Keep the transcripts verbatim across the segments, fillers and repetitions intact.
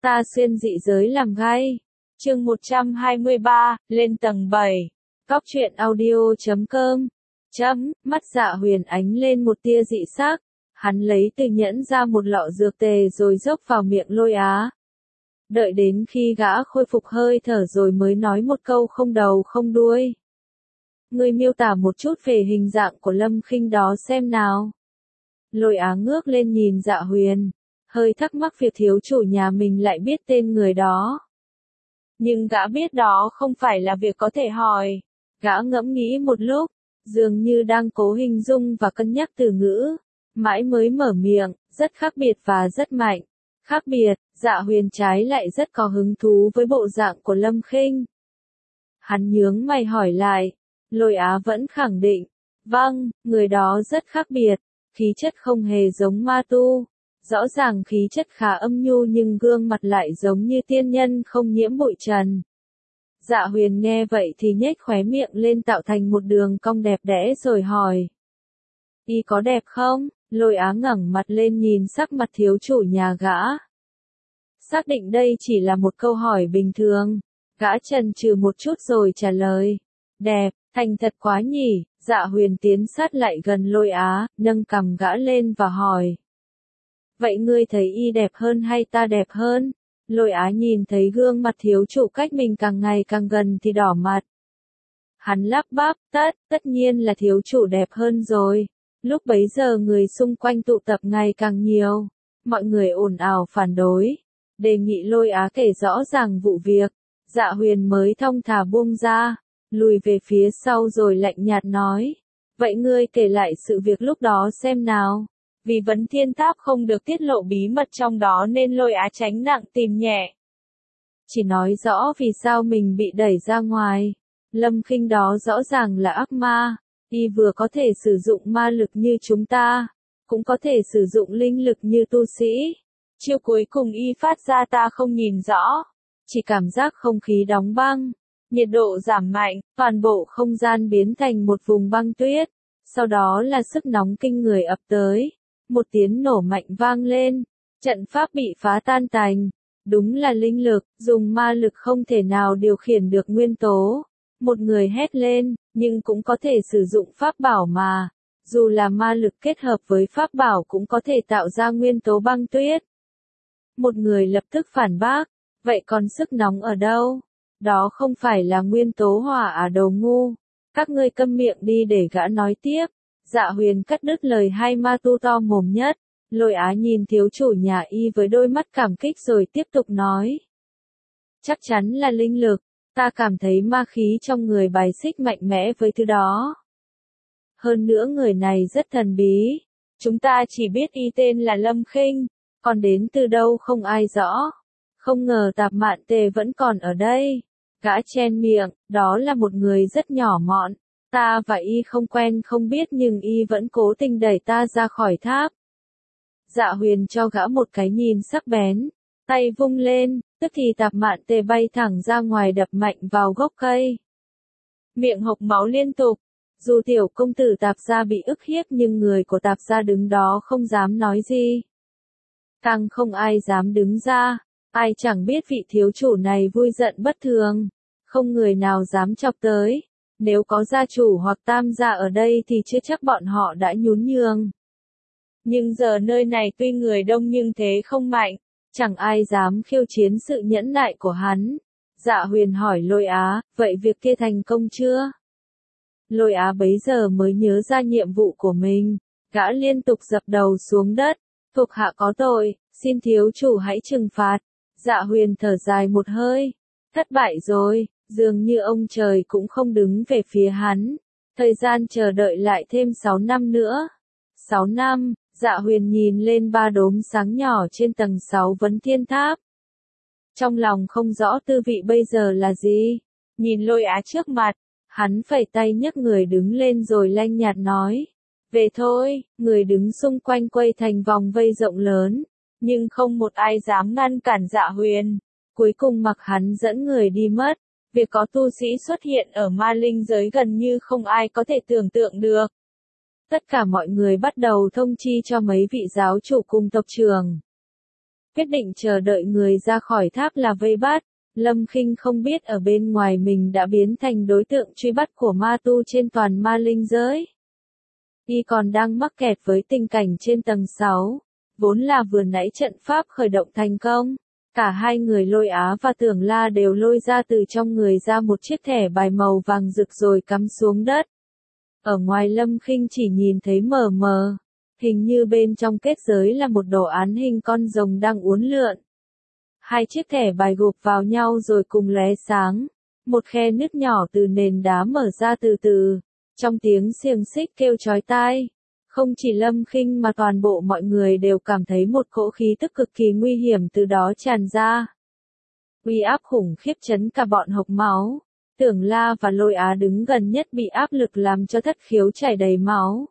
Ta xuyên dị giới làm gay. Chương một trăm hai mươi ba, lên tầng bảy. Cóc truyện audio chấm com. Chấm, mắt Dạ Huyền ánh lên một tia dị sắc. Hắn lấy từ nhẫn ra một lọ dược tề rồi dốc vào miệng Lôi Á. Đợi đến khi gã khôi phục hơi thở rồi mới nói một câu không đầu không đuôi. Ngươi miêu tả một chút về hình dạng của Lâm Khinh đó xem nào. Lôi Á ngước lên nhìn Dạ Huyền, hơi thắc mắc việc thiếu chủ nhà mình lại biết tên người đó. Nhưng gã biết đó không phải là việc có thể hỏi. Gã ngẫm nghĩ một lúc, dường như đang cố hình dung và cân nhắc từ ngữ. Mãi mới mở miệng, rất khác biệt và rất mạnh. Khác biệt, Dạ Huyền trái lại rất có hứng thú với bộ dạng của Lâm Khinh. Hắn nhướng mày hỏi lại, Lôi Á vẫn khẳng định, vâng, người đó rất khác biệt, khí chất không hề giống ma tu. Rõ ràng khí chất khá âm nhu nhưng gương mặt lại giống như tiên nhân không nhiễm bụi trần. Dạ Huyền nghe vậy thì nhếch khóe miệng lên tạo thành một đường cong đẹp đẽ rồi hỏi. Y có đẹp không? Lôi Á ngẩng mặt lên nhìn sắc mặt thiếu chủ nhà gã. Xác định đây chỉ là một câu hỏi bình thường. Gã chần chừ một chút rồi trả lời. Đẹp, thành thật quá nhỉ. Dạ Huyền tiến sát lại gần Lôi Á, nâng cằm gã lên và hỏi. Vậy ngươi thấy y đẹp hơn hay ta đẹp hơn? Lôi Á nhìn thấy gương mặt thiếu chủ cách mình càng ngày càng gần thì đỏ mặt. Hắn lắp bắp, tất, tất nhiên là thiếu chủ đẹp hơn rồi. Lúc bấy giờ người xung quanh tụ tập ngày càng nhiều. Mọi người ồn ào phản đối. Đề nghị Lôi Á kể rõ ràng vụ việc. Dạ Huyền mới thong thả buông ra. Lùi về phía sau rồi lạnh nhạt nói. Vậy ngươi kể lại sự việc lúc đó xem nào. Vì Vấn Thiên Tháp không được tiết lộ bí mật trong đó nên Lôi Á tránh nặng tìm nhẹ. Chỉ nói rõ vì sao mình bị đẩy ra ngoài. Lâm Khinh đó rõ ràng là ác ma. Y vừa có thể sử dụng ma lực như chúng ta, cũng có thể sử dụng linh lực như tu sĩ. Chiêu cuối cùng y phát ra ta không nhìn rõ. Chỉ cảm giác không khí đóng băng. Nhiệt độ giảm mạnh, toàn bộ không gian biến thành một vùng băng tuyết. Sau đó là sức nóng kinh người ập tới. Một tiếng nổ mạnh vang lên, trận pháp bị phá tan tành. Đúng là linh lực, dùng ma lực không thể nào điều khiển được nguyên tố. Một người hét lên, nhưng cũng có thể sử dụng pháp bảo mà. Dù là ma lực kết hợp với pháp bảo cũng có thể tạo ra nguyên tố băng tuyết. Một người lập tức phản bác, vậy còn sức nóng ở đâu? Đó không phải là nguyên tố hỏa à đồ ngu. Các ngươi câm miệng đi để gã nói tiếp. Dạ Huyền cắt đứt lời hai ma tu to mồm nhất. Lôi Á nhìn thiếu chủ nhà y với đôi mắt cảm kích rồi tiếp tục nói. Chắc chắn là linh lực, ta cảm thấy ma khí trong người bài xích mạnh mẽ với thứ đó. Hơn nữa người này rất thần bí. Chúng ta chỉ biết y tên là Lâm Khinh, còn đến từ đâu không ai rõ. Không ngờ Tạp Mạn Tề vẫn còn ở đây. Gã chen miệng, đó là một người rất nhỏ mọn. Ta và y không quen không biết nhưng y vẫn cố tình đẩy ta ra khỏi tháp. Dạ Huyền cho gã một cái nhìn sắc bén. Tay vung lên, tức thì Tạp Mạn Tề bay thẳng ra ngoài đập mạnh vào gốc cây. Miệng hộc máu liên tục. Dù tiểu công tử Tạp gia bị ức hiếp nhưng người của Tạp gia đứng đó không dám nói gì. Càng không ai dám đứng ra. Ai chẳng biết vị thiếu chủ này vui giận bất thường. Không người nào dám chọc tới. Nếu có gia chủ hoặc tam gia ở đây thì chưa chắc bọn họ đã nhún nhường. Nhưng giờ nơi này tuy người đông nhưng thế không mạnh. Chẳng ai dám khiêu chiến sự nhẫn nại của hắn. Dạ Huyền hỏi Lôi Á, vậy việc kia thành công chưa? Lôi Á bấy giờ mới nhớ ra nhiệm vụ của mình. Gã liên tục dập đầu xuống đất. Thuộc hạ có tội, xin thiếu chủ hãy trừng phạt. Dạ Huyền thở dài một hơi. Thất bại rồi, dường như ông trời cũng không đứng về phía hắn. Thời gian chờ đợi lại thêm sáu năm nữa. sáu năm, Dạ Huyền nhìn lên ba đốm sáng nhỏ trên tầng sáu Vấn Thiên Tháp. Trong lòng không rõ tư vị bây giờ là gì. Nhìn Lôi Á trước mặt, hắn phẩy tay nhấc người đứng lên rồi lanh nhạt nói. Về thôi, người đứng xung quanh quay thành vòng vây rộng lớn. Nhưng không một ai dám ngăn cản Dạ Huyền. Cuối cùng mặc hắn dẫn người đi mất. Việc có tu sĩ xuất hiện ở ma linh giới gần như không ai có thể tưởng tượng được. Tất cả mọi người bắt đầu thông chi cho mấy vị giáo chủ cùng tộc trưởng. quyết định chờ đợi người ra khỏi tháp là vây bắt. Lâm Khinh không biết ở bên ngoài mình đã biến thành đối tượng truy bắt của ma tu trên toàn ma linh giới. Y còn đang mắc kẹt với tình cảnh trên tầng sáu, vốn là vừa nãy trận pháp khởi động thành công. Cả hai người Lôi Á và Tưởng La đều lôi ra từ trong người ra một chiếc thẻ bài màu vàng rực rồi cắm xuống đất. Ở ngoài Lâm Khinh chỉ nhìn thấy mờ mờ, hình như bên trong kết giới là một đồ án hình con rồng đang uốn lượn. Hai chiếc thẻ bài gộp vào nhau rồi cùng lóe sáng, một khe nứt nhỏ từ nền đá mở ra từ từ, trong tiếng xiềng xích kêu chói tai. Không chỉ Lâm Khinh mà toàn bộ mọi người đều cảm thấy một cỗ khí tức cực kỳ nguy hiểm từ đó tràn ra. Uy áp khủng khiếp chấn cả bọn hộc máu. Tưởng La và Lôi Á đứng gần nhất bị áp lực làm cho thất khiếu chảy đầy máu.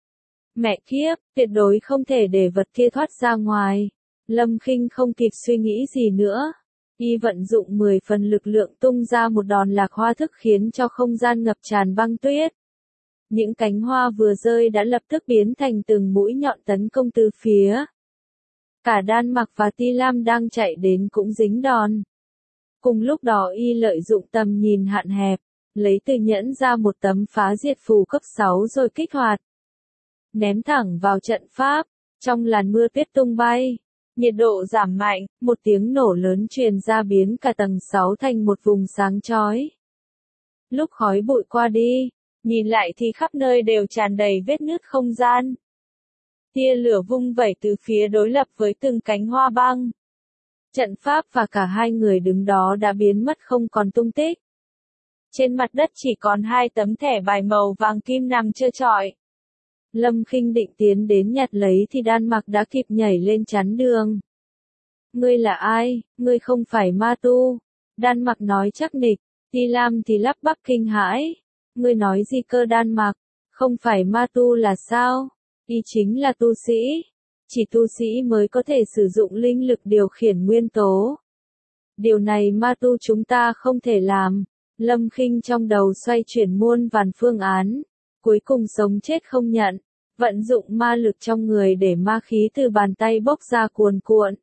Mẹ kiếp, tuyệt đối không thể để vật kia thoát ra ngoài. Lâm Khinh không kịp suy nghĩ gì nữa. Y vận dụng mười phần lực lượng tung ra một đòn lạc hoa thức khiến cho không gian ngập tràn băng tuyết. Những cánh hoa vừa rơi đã lập tức biến thành từng mũi nhọn tấn công từ phía. Cả Đan Mặc và Ti Lam đang chạy đến cũng dính đòn. Cùng lúc đó Y lợi dụng tầm nhìn hạn hẹp, lấy từ nhẫn ra một tấm phá diệt phù cấp sáu rồi kích hoạt. Ném thẳng vào trận pháp, trong làn mưa tuyết tung bay. Nhiệt độ giảm mạnh, một tiếng nổ lớn truyền ra biến cả tầng sáu thành một vùng sáng chói. Lúc khói bụi qua đi, nhìn lại thì khắp nơi đều tràn đầy vết nứt không gian. Tia lửa vung vẩy từ phía đối lập với từng cánh hoa băng. Trận pháp và cả hai người đứng đó đã biến mất không còn tung tích. Trên mặt đất chỉ còn hai tấm thẻ bài màu vàng kim nằm trơ trọi. Lâm Khinh định tiến đến nhặt lấy thì Đan Mặc đã kịp nhảy lên chắn đường. Ngươi là ai? Ngươi không phải ma tu. Đan Mặc nói chắc nịch, Ti Lam thì lắp bắp kinh hãi. Ngươi nói gì cơ Đan Mặc? Không phải ma tu là sao? Y chính là tu sĩ. Chỉ tu sĩ mới có thể sử dụng linh lực điều khiển nguyên tố. Điều này ma tu chúng ta không thể làm. Lâm Khinh trong đầu xoay chuyển muôn vàn phương án. Cuối cùng sống chết không nhận, vận dụng ma lực trong người để ma khí từ bàn tay bốc ra cuồn cuộn.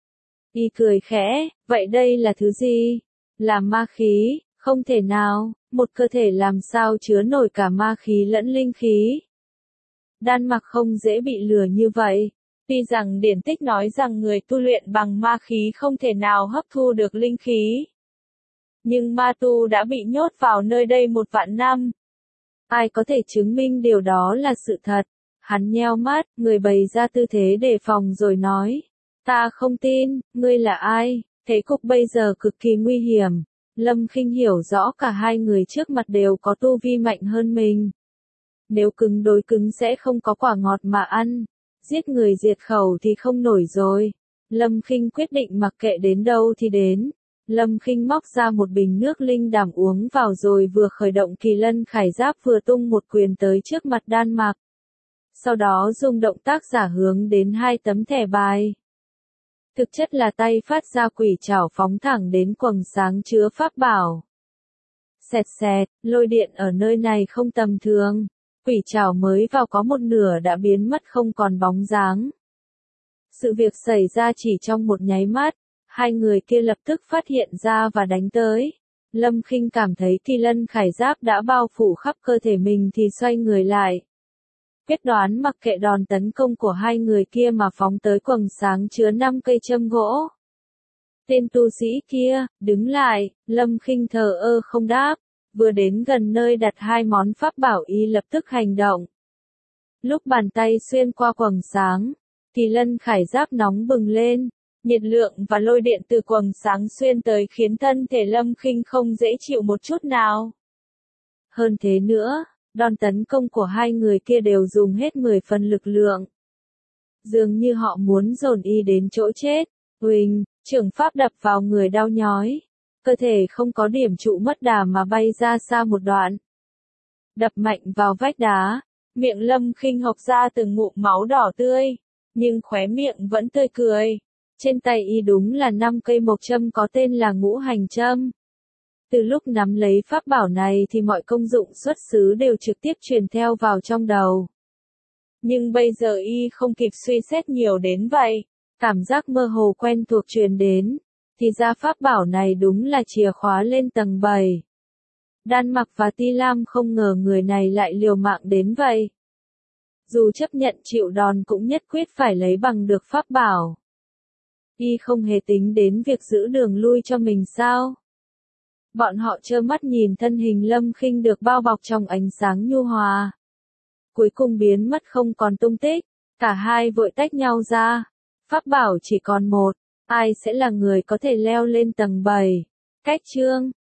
Y cười khẽ, vậy đây là thứ gì? Là ma khí, không thể nào, một cơ thể làm sao chứa nổi cả ma khí lẫn linh khí. Đan Mặc không dễ bị lừa như vậy. Tuy rằng điển tích nói rằng người tu luyện bằng ma khí không thể nào hấp thu được linh khí. Nhưng ma tu đã bị nhốt vào nơi đây một vạn năm. Ai có thể chứng minh điều đó là sự thật? Hắn nheo mắt, người bày ra tư thế đề phòng rồi nói. Ta không tin, ngươi là ai? Thế cục bây giờ cực kỳ nguy hiểm. Lâm Khinh hiểu rõ cả hai người trước mặt đều có tu vi mạnh hơn mình. Nếu cứng đối cứng sẽ không có quả ngọt mà ăn. Giết người diệt khẩu thì không nổi rồi. Lâm Khinh quyết định mặc kệ đến đâu thì đến. Lâm Khinh móc ra một bình nước linh đảm uống vào rồi vừa khởi động kỳ lân khải giáp vừa tung một quyền tới trước mặt Đan Mặc. Sau đó dùng động tác giả hướng đến hai tấm thẻ bài. Thực chất là tay phát ra quỷ trảo phóng thẳng đến quầng sáng chứa pháp bảo. Xẹt xẹt, lôi điện ở nơi này không tầm thường. Quỷ trảo mới vào có một nửa đã biến mất không còn bóng dáng. Sự việc xảy ra chỉ trong một nháy mắt. Hai người kia lập tức phát hiện ra và đánh tới. Lâm Khinh cảm thấy kỳ lân khải giáp đã bao phủ khắp cơ thể mình thì xoay người lại. Quyết đoán mặc kệ đòn tấn công của hai người kia mà phóng tới quầng sáng chứa năm cây châm gỗ. Tên tu sĩ kia, đứng lại, Lâm Khinh thờ ơ không đáp. Vừa đến gần nơi đặt hai món pháp bảo y lập tức hành động. Lúc bàn tay xuyên qua quầng sáng, kỳ lân khải giáp nóng bừng lên. Nhiệt lượng và lôi điện từ quầng sáng xuyên tới khiến thân thể Lâm Khinh không dễ chịu một chút nào. Hơn thế nữa, đòn tấn công của hai người kia đều dùng hết mười phần lực lượng. Dường như họ muốn dồn y đến chỗ chết. Huỳnh, trưởng pháp đập vào người đau nhói. Cơ thể không có điểm trụ mất đà mà bay ra xa một đoạn. Đập mạnh vào vách đá, miệng Lâm Khinh hộc ra từng ngụm máu đỏ tươi, nhưng khóe miệng vẫn tươi cười. Trên tay y đúng là năm cây mộc châm có tên là ngũ hành châm. Từ lúc nắm lấy pháp bảo này thì mọi công dụng xuất xứ đều trực tiếp truyền theo vào trong đầu. Nhưng bây giờ y không kịp suy xét nhiều đến vậy. Cảm giác mơ hồ quen thuộc truyền đến, thì ra pháp bảo này đúng là chìa khóa lên tầng bảy. Đan Mặc và Ti Lam không ngờ người này lại liều mạng đến vậy. Dù chấp nhận chịu đòn cũng nhất quyết phải lấy bằng được pháp bảo. Y không hề tính đến việc giữ đường lui cho mình sao? Bọn họ trơ mắt nhìn thân hình Lâm Khinh được bao bọc trong ánh sáng nhu hòa. Cuối cùng biến mất không còn tung tích, cả hai vội tách nhau ra. Pháp bảo chỉ còn một, ai sẽ là người có thể leo lên tầng bảy? Cách chương